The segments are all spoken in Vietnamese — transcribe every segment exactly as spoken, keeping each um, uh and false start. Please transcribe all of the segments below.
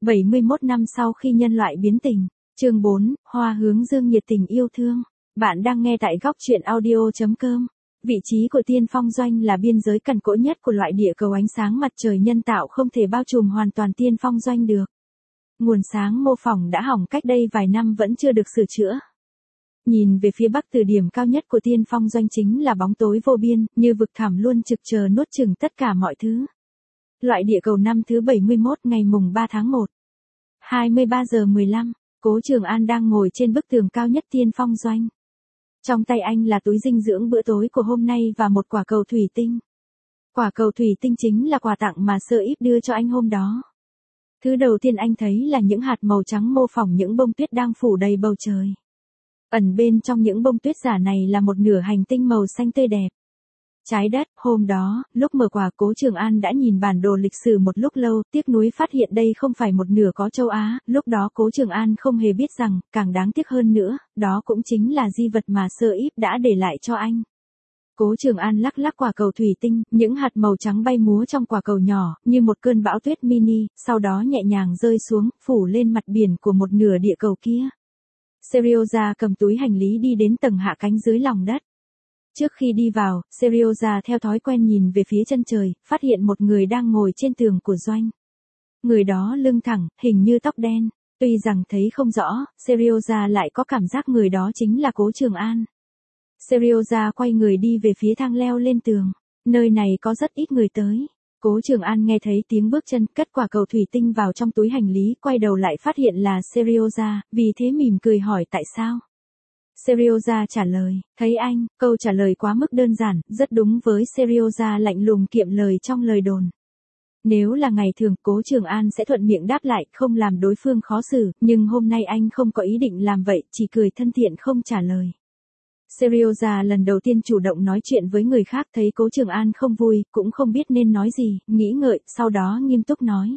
bảy mươi mốt năm sau khi nhân loại biến tình. Chương bốn, Hoa hướng dương nhiệt tình yêu thương. Bạn đang nghe tại góc truyện audio chấm com. Vị trí của Tiên Phong Doanh là biên giới cằn cỗi nhất của loại địa cầu ánh sáng mặt trời nhân tạo không thể bao trùm hoàn toàn Tiên Phong Doanh được. Nguồn sáng mô phỏng đã hỏng cách đây vài năm vẫn chưa được sửa chữa. Nhìn về phía bắc từ điểm cao nhất của Tiên Phong Doanh chính là bóng tối vô biên, như vực thẳm luôn trực chờ nuốt chửng tất cả mọi thứ. Loại địa cầu năm thứ bảy mươi mốt ngày mùng ba tháng một. hai mươi ba giờ mười lăm, Cố Trường An đang ngồi trên bức tường cao nhất Tiên Phong Doanh. Trong tay anh là túi dinh dưỡng bữa tối của hôm nay và một quả cầu thủy tinh. Quả cầu thủy tinh chính là quà tặng mà Sơ Íp đưa cho anh hôm đó. Thứ đầu tiên anh thấy là những hạt màu trắng mô phỏng những bông tuyết đang phủ đầy bầu trời. Ẩn bên trong những bông tuyết giả này là một nửa hành tinh màu xanh tươi đẹp. Trái đất. Hôm đó, lúc mở quà, Cố Trường An đã nhìn bản đồ lịch sử một lúc lâu, tiếc nuối phát hiện đây không phải một nửa có châu Á. Lúc đó Cố Trường An không hề biết rằng, càng đáng tiếc hơn nữa, đó cũng chính là di vật mà Sơ Íp đã để lại cho anh. Cố Trường An lắc lắc quả cầu thủy tinh, những hạt màu trắng bay múa trong quả cầu nhỏ, như một cơn bão tuyết mini, sau đó nhẹ nhàng rơi xuống, phủ lên mặt biển của một nửa địa cầu kia. Serioza cầm túi hành lý đi đến tầng hạ cánh dưới lòng đất. Trước khi đi vào, Serioza theo thói quen nhìn về phía chân trời, phát hiện một người đang ngồi trên tường của doanh. Người đó lưng thẳng, hình như tóc đen. Tuy rằng thấy không rõ, Serioza lại có cảm giác người đó chính là Cố Trường An. Serioza quay người đi về phía thang leo lên tường. Nơi này có rất ít người tới. Cố Trường An nghe thấy tiếng bước chân, cất quả cầu thủy tinh vào trong túi hành lý, quay đầu lại phát hiện là Serioza, vì thế mỉm cười hỏi tại sao. Serioza trả lời, thấy anh. Câu trả lời quá mức đơn giản, rất đúng với Serioza lạnh lùng kiệm lời trong lời đồn. Nếu là ngày thường, Cố Trường An sẽ thuận miệng đáp lại, không làm đối phương khó xử, nhưng hôm nay anh không có ý định làm vậy, chỉ cười thân thiện không trả lời. Serioza lần đầu tiên chủ động nói chuyện với người khác, thấy Cố Trường An không vui, cũng không biết nên nói gì, nghĩ ngợi, sau đó nghiêm túc nói.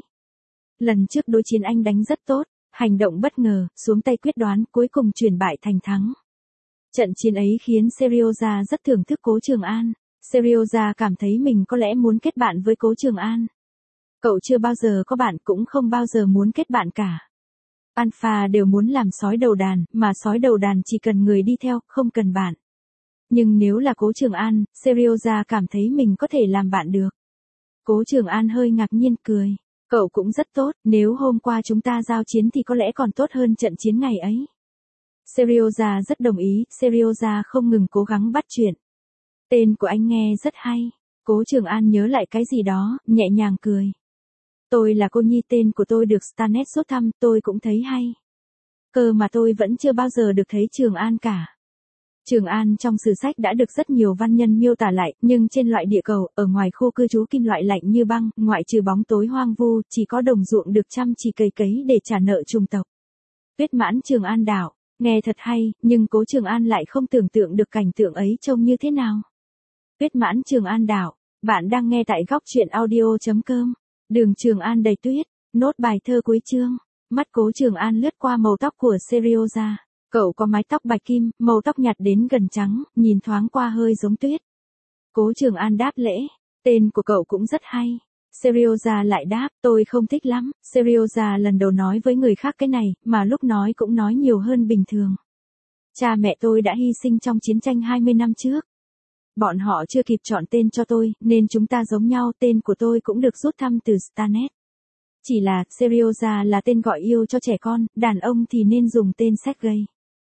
Lần trước đối chiến anh đánh rất tốt, hành động bất ngờ, xuống tay quyết đoán, cuối cùng chuyển bại thành thắng. Trận chiến ấy khiến Serioza rất thưởng thức Cố Trường An. Serioza cảm thấy mình có lẽ muốn kết bạn với Cố Trường An. Cậu chưa bao giờ có bạn, cũng không bao giờ muốn kết bạn cả. Alpha đều muốn làm sói đầu đàn, mà sói đầu đàn chỉ cần người đi theo, không cần bạn. Nhưng nếu là Cố Trường An, Serioza cảm thấy mình có thể làm bạn được. Cố Trường An hơi ngạc nhiên cười. Cậu cũng rất tốt, nếu hôm qua chúng ta giao chiến thì có lẽ còn tốt hơn trận chiến ngày ấy. Serioza rất đồng ý, Serioza không ngừng cố gắng bắt chuyện. Tên của anh nghe rất hay. Cố Trường An nhớ lại cái gì đó, nhẹ nhàng cười. Tôi là cô Nhi, tên của tôi được Starnet rút thăm, tôi cũng thấy hay. Cơ mà tôi vẫn chưa bao giờ được thấy Trường An cả. Trường An trong sử sách đã được rất nhiều văn nhân miêu tả lại, nhưng trên loại địa cầu, ở ngoài khu cư trú kim loại lạnh như băng, ngoại trừ bóng tối hoang vu, chỉ có đồng ruộng được chăm chỉ cày cấy để trả nợ chủng tộc. Tuyết mãn Trường An đảo, nghe thật hay, nhưng Cố Trường An lại không tưởng tượng được cảnh tượng ấy trông như thế nào. Tuyết mãn Trường An đảo, bạn đang nghe tại góc truyện audio chấm com. Đường Trường An đầy tuyết, nốt bài thơ cuối chương. Mắt Cố Trường An lướt qua màu tóc của Serioza. Cậu có mái tóc bạch kim, màu tóc nhạt đến gần trắng, nhìn thoáng qua hơi giống tuyết. Cố Trường An đáp lễ, tên của cậu cũng rất hay. Serioza lại đáp, tôi không thích lắm. Serioza lần đầu nói với người khác cái này, mà lúc nói cũng nói nhiều hơn bình thường. Cha mẹ tôi đã hy sinh trong chiến tranh hai mươi năm trước. Bọn họ chưa kịp chọn tên cho tôi, nên chúng ta giống nhau, tên của tôi cũng được rút thăm từ Starnet. Chỉ là, Serioza là tên gọi yêu cho trẻ con, đàn ông thì nên dùng tên Sergei.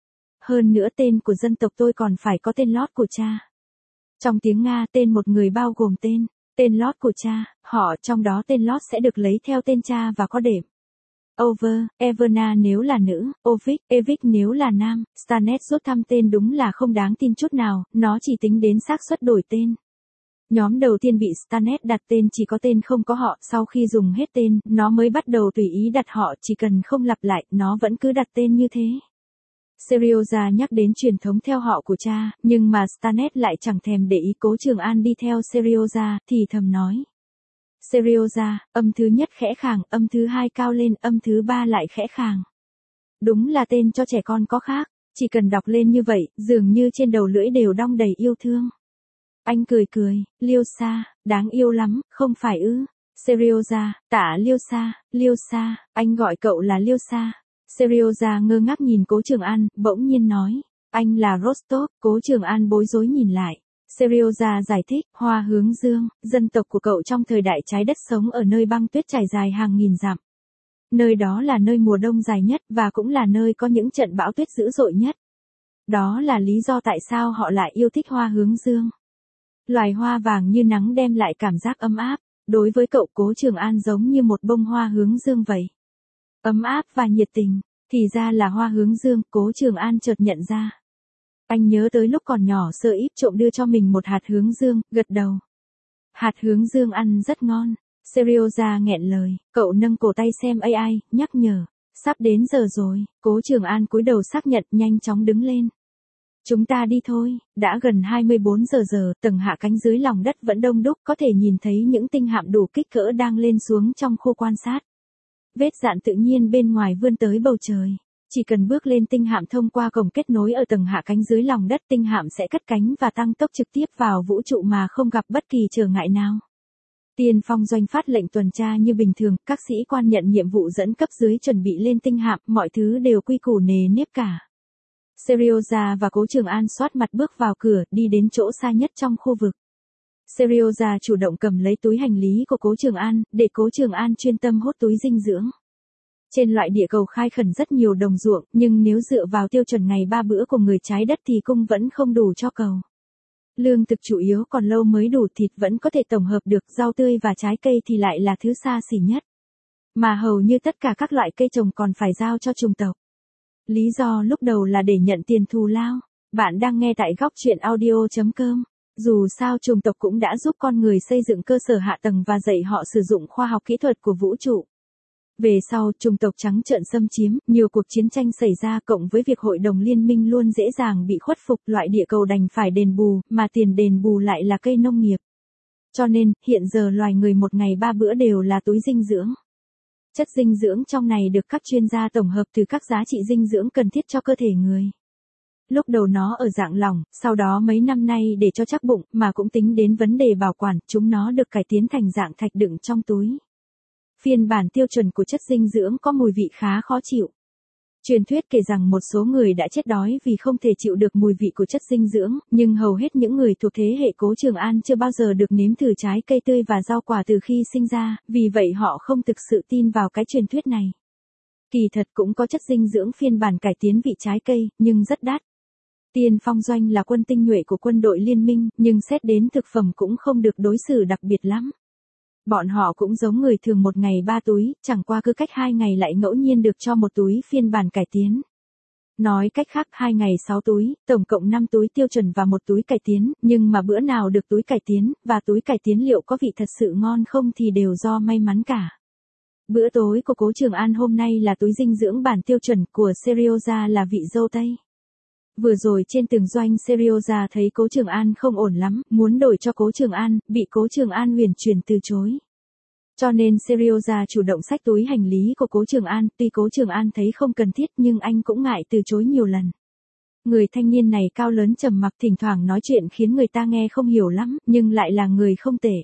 Hơn nữa tên của dân tộc tôi còn phải có tên lót của cha. Trong tiếng Nga, tên một người bao gồm tên, tên lót của cha, họ, trong đó tên lót sẽ được lấy theo tên cha và có đệm. Over, Everna nếu là nữ, Ovik, Evik nếu là nam. Starnet rút thăm tên đúng là không đáng tin chút nào, nó chỉ tính đến xác suất đổi tên. Nhóm đầu tiên bị Starnet đặt tên chỉ có tên không có họ, sau khi dùng hết tên, nó mới bắt đầu tùy ý đặt họ, chỉ cần không lặp lại, nó vẫn cứ đặt tên như thế. Serioza nhắc đến truyền thống theo họ của cha, nhưng mà Starnet lại chẳng thèm để ý. Cố Trường An đi theo Serioza, thì thầm nói. Serioza, âm thứ nhất khẽ khàng, âm thứ hai cao lên, âm thứ ba lại khẽ khàng. Đúng là tên cho trẻ con có khác, chỉ cần đọc lên như vậy, dường như trên đầu lưỡi đều đong đầy yêu thương. Anh cười cười, Liêu Sa, đáng yêu lắm, không phải ư? Serioza, tạ Liêu Sa, Liêu Sa, anh gọi cậu là Liêu Sa. Serioza ngơ ngác nhìn Cố Trường An, bỗng nhiên nói, anh là Rostov. Cố Trường An bối rối nhìn lại. Serioza giải thích, Hoa Hướng Dương, dân tộc của cậu trong thời đại trái đất sống ở nơi băng tuyết trải dài hàng nghìn dặm. Nơi đó là nơi mùa đông dài nhất và cũng là nơi có những trận bão tuyết dữ dội nhất. Đó là lý do tại sao họ lại yêu thích Hoa Hướng Dương. Loài hoa vàng như nắng đem lại cảm giác ấm áp. Đối với cậu, Cố Trường An giống như một bông hoa hướng dương vậy. Ấm áp và nhiệt tình. Thì ra là hoa hướng dương, Cố Trường An chợt nhận ra. Anh nhớ tới lúc còn nhỏ Sơ Íp trộm đưa cho mình một hạt hướng dương, gật đầu. Hạt hướng dương ăn rất ngon. Serioza nghẹn lời, cậu nâng cổ tay xem a i, nhắc nhở. Sắp đến giờ rồi. Cố Trường An cúi đầu xác nhận, nhanh chóng đứng lên. Chúng ta đi thôi. Đã gần hai mươi bốn giờ giờ, tầng hạ cánh dưới lòng đất vẫn đông đúc, có thể nhìn thấy những tinh hạm đủ kích cỡ đang lên xuống trong khu quan sát. Vết dạn tự nhiên bên ngoài vươn tới bầu trời. Chỉ cần bước lên tinh hạm thông qua cổng kết nối ở tầng hạ cánh dưới lòng đất, tinh hạm sẽ cất cánh và tăng tốc trực tiếp vào vũ trụ mà không gặp bất kỳ trở ngại nào. Tiên Phong Doanh phát lệnh tuần tra như bình thường, các sĩ quan nhận nhiệm vụ dẫn cấp dưới chuẩn bị lên tinh hạm, mọi thứ đều quy củ nề nếp cả. Serioza và Cố Trường An xoát mặt bước vào cửa, đi đến chỗ xa nhất trong khu vực. Serioza chủ động cầm lấy túi hành lý của Cố Trường An, để Cố Trường An chuyên tâm hốt túi dinh dưỡng. Trên loại địa cầu khai khẩn rất nhiều đồng ruộng, nhưng nếu dựa vào tiêu chuẩn ngày ba bữa của người trái đất thì cung vẫn không đủ cho cầu. Lương thực chủ yếu còn lâu mới đủ, thịt vẫn có thể tổng hợp được, rau tươi và trái cây thì lại là thứ xa xỉ nhất. Mà hầu như tất cả các loại cây trồng còn phải giao cho chủng tộc. Lý do lúc đầu là để nhận tiền thù lao. Bạn đang nghe tại góc truyện audio chấm com. Dù sao chủng tộc cũng đã giúp con người xây dựng cơ sở hạ tầng và dạy họ sử dụng khoa học kỹ thuật của vũ trụ. Về sau, chủng tộc trắng trợn xâm chiếm, nhiều cuộc chiến tranh xảy ra, cộng với việc hội đồng liên minh luôn dễ dàng bị khuất phục, loại địa cầu đành phải đền bù, mà tiền đền bù lại là cây nông nghiệp. Cho nên, hiện giờ loài người một ngày ba bữa đều là túi dinh dưỡng. Chất dinh dưỡng trong này được các chuyên gia tổng hợp từ các giá trị dinh dưỡng cần thiết cho cơ thể người. Lúc đầu nó ở dạng lỏng, sau đó mấy năm nay để cho chắc bụng, mà cũng tính đến vấn đề bảo quản, chúng nó được cải tiến thành dạng thạch đựng trong túi. Phiên bản tiêu chuẩn của chất dinh dưỡng có mùi vị khá khó chịu. Truyền thuyết kể rằng một số người đã chết đói vì không thể chịu được mùi vị của chất dinh dưỡng, nhưng hầu hết những người thuộc thế hệ Cố Trường An chưa bao giờ được nếm thử trái cây tươi và rau quả từ khi sinh ra, vì vậy họ không thực sự tin vào cái truyền thuyết này. Kỳ thật cũng có chất dinh dưỡng phiên bản cải tiến vị trái cây, nhưng rất đắt. Tiên Phong Doanh là quân tinh nhuệ của quân đội liên minh, nhưng xét đến thực phẩm cũng không được đối xử đặc biệt lắm. Bọn họ cũng giống người thường, một ngày ba túi, chẳng qua cứ cách hai ngày lại ngẫu nhiên được cho một túi phiên bản cải tiến. Nói cách khác, hai ngày sáu túi, tổng cộng năm túi tiêu chuẩn và một túi cải tiến, nhưng mà bữa nào được túi cải tiến, và túi cải tiến liệu có vị thật sự ngon không thì đều do may mắn cả. Bữa tối của Cố Trường An hôm nay là túi dinh dưỡng bản tiêu chuẩn, của Serioza là vị dâu tây. Vừa rồi trên tường doanh, Serioza thấy Cố Trường An không ổn lắm, muốn đổi cho Cố Trường An, bị Cố Trường An uyển chuyển từ chối. Cho nên Serioza chủ động xách túi hành lý của Cố Trường An, tuy Cố Trường An thấy không cần thiết nhưng anh cũng ngại từ chối nhiều lần. Người thanh niên này cao lớn trầm mặc, thỉnh thoảng nói chuyện khiến người ta nghe không hiểu lắm, nhưng lại là người không tệ.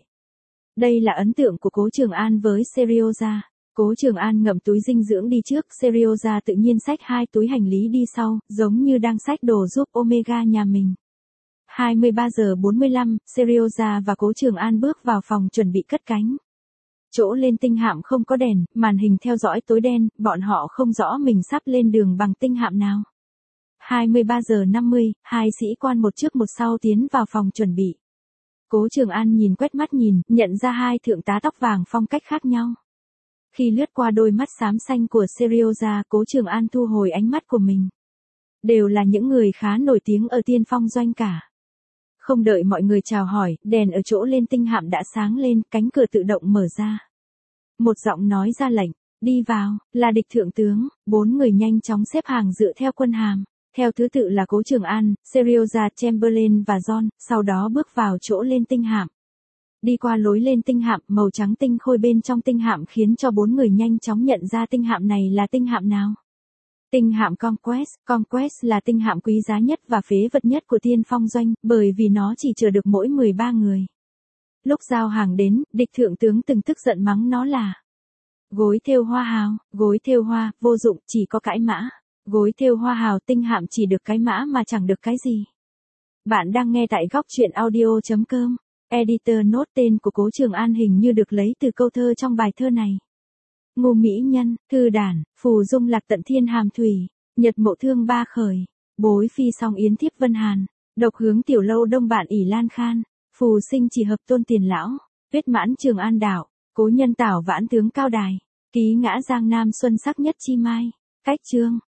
Đây là ấn tượng của Cố Trường An với Serioza. Cố Trường An ngậm túi dinh dưỡng đi trước, Serioza tự nhiên xách hai túi hành lý đi sau, giống như đang xách đồ giúp Omega nhà mình. hai mươi ba giờ bốn mươi lăm, Serioza và Cố Trường An bước vào phòng chuẩn bị cất cánh. Chỗ lên tinh hạm không có đèn, màn hình theo dõi tối đen, bọn họ không rõ mình sắp lên đường bằng tinh hạm nào. hai mươi ba giờ năm mươi, hai sĩ quan một trước một sau tiến vào phòng chuẩn bị. Cố Trường An nhìn quét mắt nhìn, nhận ra hai thượng tá tóc vàng phong cách khác nhau. Khi lướt qua đôi mắt xám xanh của Serioza, Cố Trường An thu hồi ánh mắt của mình. Đều là những người khá nổi tiếng ở Tiên Phong Doanh cả. Không đợi mọi người chào hỏi, đèn ở chỗ lên tinh hạm đã sáng lên, cánh cửa tự động mở ra. Một giọng nói ra lệnh, đi vào, là địch thượng tướng, bốn người nhanh chóng xếp hàng dựa theo quân hàm. Theo thứ tự là Cố Trường An, Serioza, Chamberlain và John, sau đó bước vào chỗ lên tinh hạm. Đi qua lối lên tinh hạm, màu trắng tinh khôi bên trong tinh hạm khiến cho bốn người nhanh chóng nhận ra tinh hạm này là tinh hạm nào. Tinh hạm Conquest, Conquest là tinh hạm quý giá nhất và phế vật nhất của Tiên Phong Doanh, bởi vì nó chỉ chở được mỗi mười ba người. Lúc giao hàng đến, địch thượng tướng từng tức giận mắng nó là gối thêu hoa hào, gối thêu hoa, vô dụng, chỉ có cãi mã. Gối thêu hoa hào tinh hạm chỉ được cái mã mà chẳng được cái gì. Bạn đang nghe tại góc truyện audio.com. Editor note tên của Cố Trường An hình như được lấy từ câu thơ trong bài thơ này. Ngô mỹ nhân, thư đản, phù dung lạc tận thiên hàm thủy, nhật mộ thương ba khởi, bối phi song yến thiếp vân hàn, độc hướng tiểu lâu đông bạn ỷ lan khan, phù sinh chỉ hợp tôn tiền lão, tuyết mãn Trường An đảo, cố nhân tảo vãn tướng cao đài, ký ngã giang nam xuân sắc nhất chi mai. Cách chương